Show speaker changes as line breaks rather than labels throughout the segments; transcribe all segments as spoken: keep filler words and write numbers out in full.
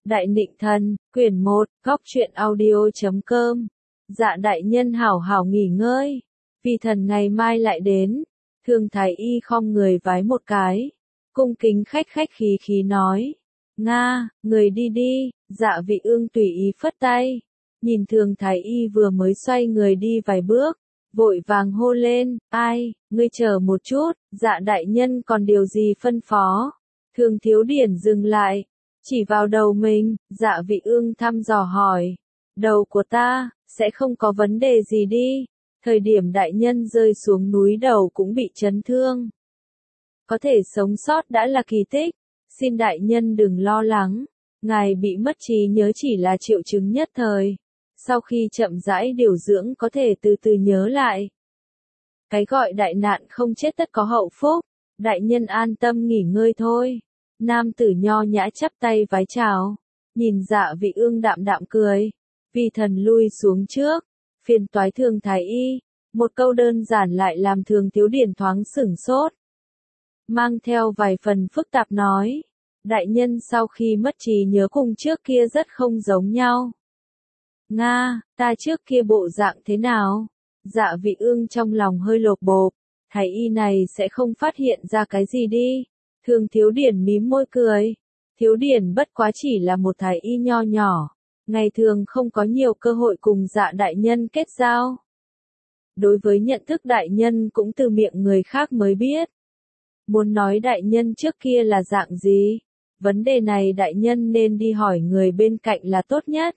Đại Nịnh Thần, quyển một, góc truyện audio chấm com. Dạ đại nhân hảo hảo nghỉ ngơi, vì thần ngày mai lại đến. Thương Thái Y khom người vái một cái, cung kính khách khách khí khí nói. Nga, người đi đi. Dạ Vị Ương tùy ý phất tay, nhìn Thương Thái Y vừa mới xoay người đi vài bước, vội vàng hô lên, ai, ngươi chờ một chút, dạ đại nhân còn điều gì phân phó. Thương Thiếu Điển dừng lại, chỉ vào đầu mình, Dạ Vị Ương thăm dò hỏi, đầu của ta, sẽ không có vấn đề gì đi. Thời điểm đại nhân rơi xuống núi đầu cũng bị chấn thương, có thể sống sót đã là kỳ tích, xin đại nhân đừng lo lắng. Ngài bị mất trí nhớ chỉ là triệu chứng nhất thời, sau khi chậm rãi điều dưỡng có thể từ từ nhớ lại. Cái gọi đại nạn không chết tất có hậu phúc, đại nhân an tâm nghỉ ngơi thôi. Nam tử nho nhã chắp tay vái chào, nhìn Dạ Vị Ương đạm đạm cười, vì thần lui xuống trước, phiền toái Thương Thái Y. Một câu đơn giản lại làm Thương Thiếu Điển thoáng sửng sốt, mang theo vài phần phức tạp nói. Đại nhân sau khi mất trí nhớ cùng trước kia rất không giống nhau. Nga, ta trước kia bộ dạng thế nào? Dạ Vị Ương trong lòng hơi lột bột, Thái Y này sẽ không phát hiện ra cái gì đi. Thương Thiếu Điển mím môi cười. Thiếu Điển bất quá chỉ là một Thái Y nho nhỏ, ngày thường không có nhiều cơ hội cùng Dạ đại nhân kết giao. Đối với nhận thức đại nhân cũng từ miệng người khác mới biết. Muốn nói đại nhân trước kia là dạng gì? Vấn đề này đại nhân nên đi hỏi người bên cạnh là tốt nhất.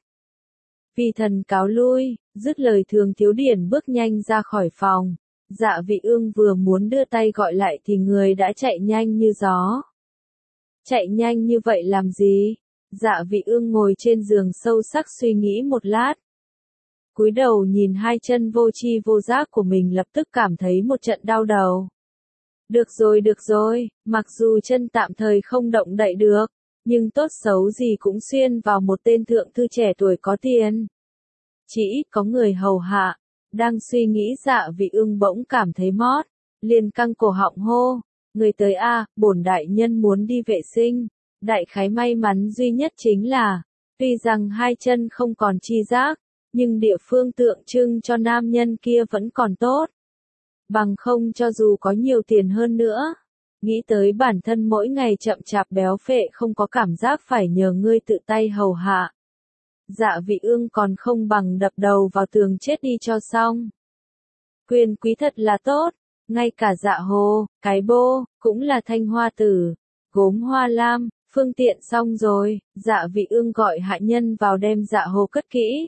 Vì thần cáo lui, dứt lời Thương Thiếu Điển bước nhanh ra khỏi phòng. Dạ Vị Ương vừa muốn đưa tay gọi lại thì người đã chạy nhanh như gió. Chạy nhanh như vậy làm gì? Dạ Vị Ương ngồi trên giường sâu sắc suy nghĩ một lát. Cúi đầu nhìn hai chân vô tri vô giác của mình lập tức cảm thấy một trận đau đầu. Được rồi được rồi, mặc dù chân tạm thời không động đậy được, nhưng tốt xấu gì cũng xuyên vào một tên thượng thư trẻ tuổi có tiền. Chỉ ít có người hầu hạ. Đang suy nghĩ Dạ Vị Ương bỗng cảm thấy mót, liền căng cổ họng hô, người tới a, bổn đại nhân muốn đi vệ sinh. Đại khái may mắn duy nhất chính là, tuy rằng hai chân không còn chi giác, nhưng địa phương tượng trưng cho nam nhân kia vẫn còn tốt. Bằng không cho dù có nhiều tiền hơn nữa, nghĩ tới bản thân mỗi ngày chậm chạp béo phệ không có cảm giác phải nhờ ngươi tự tay hầu hạ. Dạ Vị Ương còn không bằng đập đầu vào tường chết đi cho xong. Quyền quý thật là tốt, ngay cả Dạ Hồ, cái bô, cũng là thanh hoa tử, gốm hoa lam, phương tiện xong rồi, Dạ Vị Ương gọi hạ nhân vào đem Dạ Hồ cất kỹ.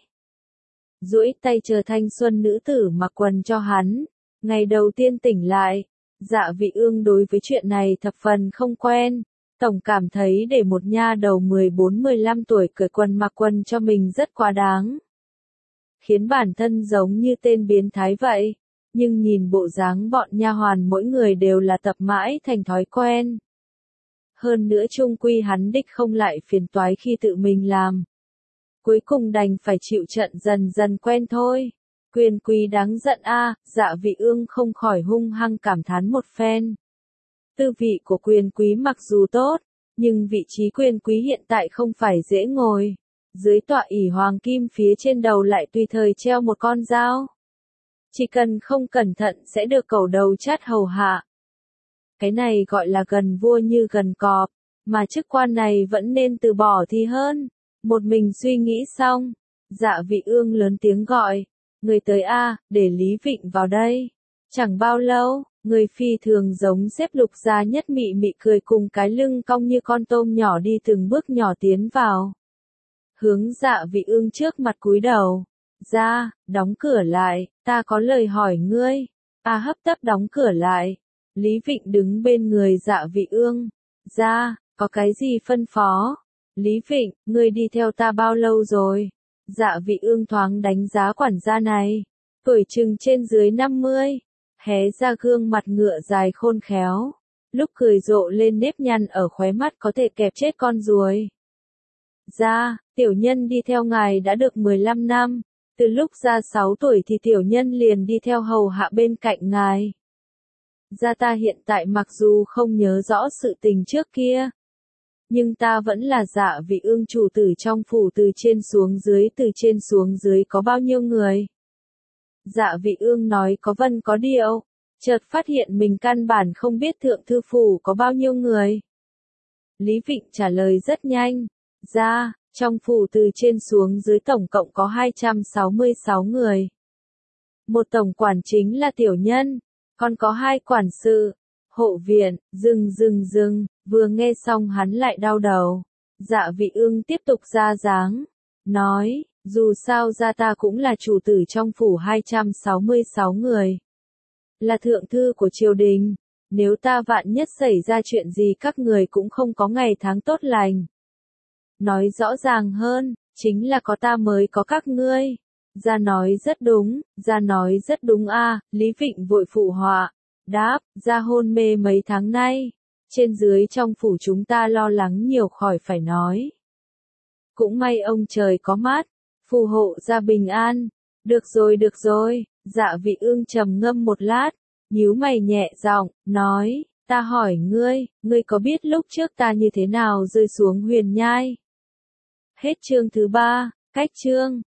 Duỗi tay chờ thanh xuân nữ tử mặc quần cho hắn. Ngày đầu tiên tỉnh lại, Dạ Vị Ương đối với chuyện này thập phần không quen, tổng cảm thấy để một nha đầu mười bốn mười lăm tuổi cởi quần mặc quần cho mình rất quá đáng. Khiến bản thân giống như tên biến thái vậy, nhưng nhìn bộ dáng bọn nha hoàn mỗi người đều là tập mãi thành thói quen. Hơn nữa chung quy hắn đích không lại phiền toái khi tự mình làm. Cuối cùng đành phải chịu trận dần dần quen thôi. Quyền quý đáng giận a, Dạ Vị Ương không khỏi hung hăng cảm thán một phen. Tư vị của quyền quý mặc dù tốt, nhưng vị trí quyền quý hiện tại không phải dễ ngồi. Dưới tọa ỷ hoàng kim phía trên đầu lại tùy thời treo một con dao. Chỉ cần không cẩn thận sẽ được cẩu đầu chát hầu hạ. Cái này gọi là gần vua như gần cọp, mà chức quan này vẫn nên từ bỏ thì hơn. Một mình suy nghĩ xong, Dạ Vị Ương lớn tiếng gọi. Người tới a, để Lý Vịnh vào đây. Chẳng bao lâu, người phi thường giống xếp Lục gia nhất mị mị cười cùng cái lưng cong như con tôm nhỏ đi từng bước nhỏ tiến vào. Hướng Dạ Vị Ương trước mặt cúi đầu. Ra, đóng cửa lại, ta có lời hỏi ngươi. A hấp tấp đóng cửa lại. Lý Vịnh đứng bên người Dạ Vị Ương. Ra, có cái gì phân phó? Lý Vịnh, ngươi đi theo ta bao lâu rồi? Dạ Vị Ương thoáng đánh giá quản gia này, tuổi chừng trên dưới năm mươi, hé ra gương mặt ngựa dài khôn khéo, lúc cười rộ lên nếp nhăn ở khóe mắt có thể kẹp chết con ruồi. Dạ, tiểu nhân đi theo ngài đã được mười lăm năm, từ lúc ra sáu tuổi thì tiểu nhân liền đi theo hầu hạ bên cạnh ngài. Dạ ta hiện tại mặc dù không nhớ rõ sự tình trước kia, Nhưng ta vẫn là Dạ Vị Ương chủ tử trong phủ, từ trên xuống dưới, từ trên xuống dưới có bao nhiêu người? Dạ Vị Ương nói có vân có điệu, chợt phát hiện mình căn bản không biết thượng thư phủ có bao nhiêu người. Lý Vịnh trả lời rất nhanh, ra, trong phủ từ trên xuống dưới tổng cộng có hai trăm sáu mươi sáu người. Một tổng quản chính là tiểu nhân, còn có hai quản sự, hộ viện, dừng dừng dừng, vừa nghe xong hắn lại đau đầu. Dạ Vị Ương tiếp tục ra dáng, nói, dù sao ra ta cũng là chủ tử trong phủ hai trăm sáu mươi sáu người. Là thượng thư của triều đình, nếu ta vạn nhất xảy ra chuyện gì các người cũng không có ngày tháng tốt lành. Nói rõ ràng hơn, chính là có ta mới có các ngươi. Gia nói rất đúng, Gia nói rất đúng a. Lý Vịnh vội phụ họa, đáp, Gia hôn mê mấy tháng nay, trên dưới trong phủ chúng ta lo lắng nhiều khỏi phải nói. Cũng may ông trời có mắt, phù hộ Gia bình an. Được rồi được rồi, Dạ Vị Ương trầm ngâm một lát, nhíu mày nhẹ giọng, nói, ta hỏi ngươi, ngươi có biết lúc trước ta như thế nào rơi xuống huyền nhai? Hết chương thứ ba, cách chương.